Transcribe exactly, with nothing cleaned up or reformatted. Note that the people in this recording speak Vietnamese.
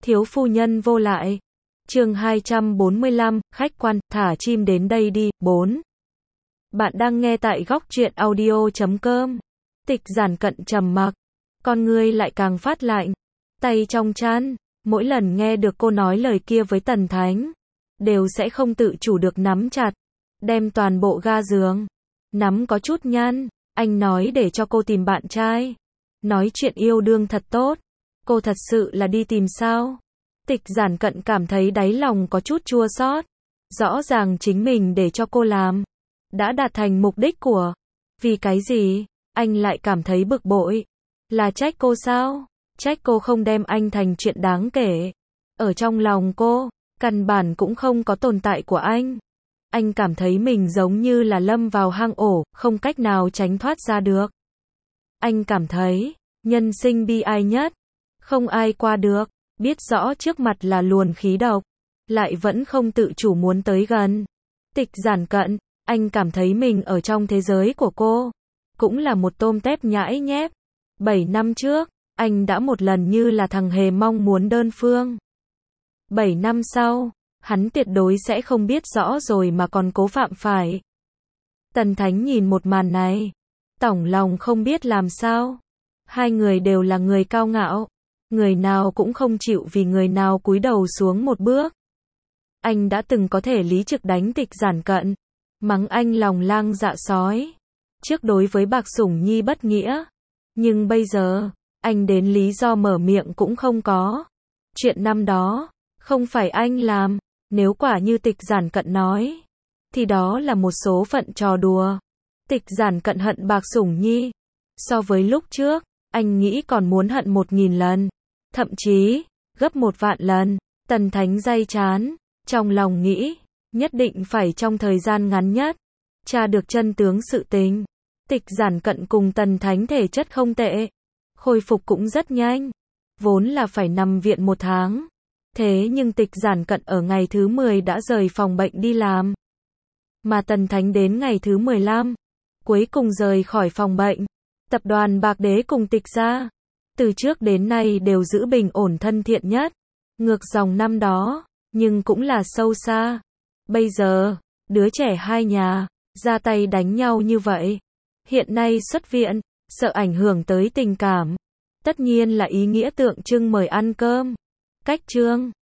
Thiếu phu nhân vô lại. Chương hai trăm bốn mươi lăm, khách quan, thả chim đến đây đi. bốn. Bạn đang nghe tại góc truyện audio chấm com. Tịch Giản Cận trầm mặc, con ngươi lại càng phát lạnh, tay trong chăn, mỗi lần nghe được cô nói lời kia với Tần Thánh, đều sẽ không tự chủ được nắm chặt, đem toàn bộ ga giường, nắm có chút nhăn. Anh nói để cho cô tìm bạn trai, nói chuyện yêu đương thật tốt, cô thật sự là đi tìm sao? Tịch Giản Cận cảm thấy đáy lòng có chút chua xót, rõ ràng chính mình để cho cô làm, đã đạt thành mục đích của, vì cái gì, anh lại cảm thấy bực bội, là trách cô sao? Trách cô không đem anh thành chuyện đáng kể, ở trong lòng cô, căn bản cũng không có tồn tại của anh. Anh cảm thấy mình giống như là lâm vào hang ổ, không cách nào tránh thoát ra được. Anh cảm thấy, nhân sinh bi ai nhất, không ai qua được, biết rõ trước mặt là luồn khí độc, lại vẫn không tự chủ muốn tới gần. Tịch Giản Cận, anh cảm thấy mình ở trong thế giới của cô, cũng là một tôm tép nhãi nhép. Bảy năm trước, anh đã một lần như là thằng hề mong muốn đơn phương. Bảy năm sau, hắn tuyệt đối sẽ không biết rõ rồi mà còn cố phạm phải. Tần Thánh nhìn một màn này, tổng lòng không biết làm sao. Hai người đều là người cao ngạo, người nào cũng không chịu vì người nào cúi đầu xuống một bước. Anh đã từng có thể lý trực đánh Tịch Giản Cận, mắng anh lòng lang dạ sói, trước đối với Bạc Sủng Nhi bất nghĩa. Nhưng bây giờ, anh đến lý do mở miệng cũng không có. Chuyện năm đó, không phải anh làm, nếu quả như Tịch Giản Cận nói, thì đó là một số phận trò đùa. Tịch Giản Cận hận Bạc Sủng Nhi, so với lúc trước, anh nghĩ còn muốn hận một nghìn lần, thậm chí, gấp một vạn lần. Tần Thánh day chán, trong lòng nghĩ, nhất định phải trong thời gian ngắn nhất, tra được chân tướng sự tình. Tịch Giản Cận cùng Tần Thánh thể chất không tệ, khôi phục cũng rất nhanh, vốn là phải nằm viện một tháng. Thế nhưng Tịch Giản Cận ở ngày thứ mười đã rời phòng bệnh đi làm, mà Tần Thánh đến ngày thứ mười lăm, cuối cùng rời khỏi phòng bệnh. Tập đoàn Bạc Đế cùng Tịch gia, từ trước đến nay đều giữ bình ổn thân thiện nhất, ngược dòng năm đó, nhưng cũng là sâu xa. Bây giờ, đứa trẻ hai nhà, ra tay đánh nhau như vậy, hiện nay xuất viện, sợ ảnh hưởng tới tình cảm, tất nhiên là ý nghĩa tượng trưng mời ăn cơm. Cách chương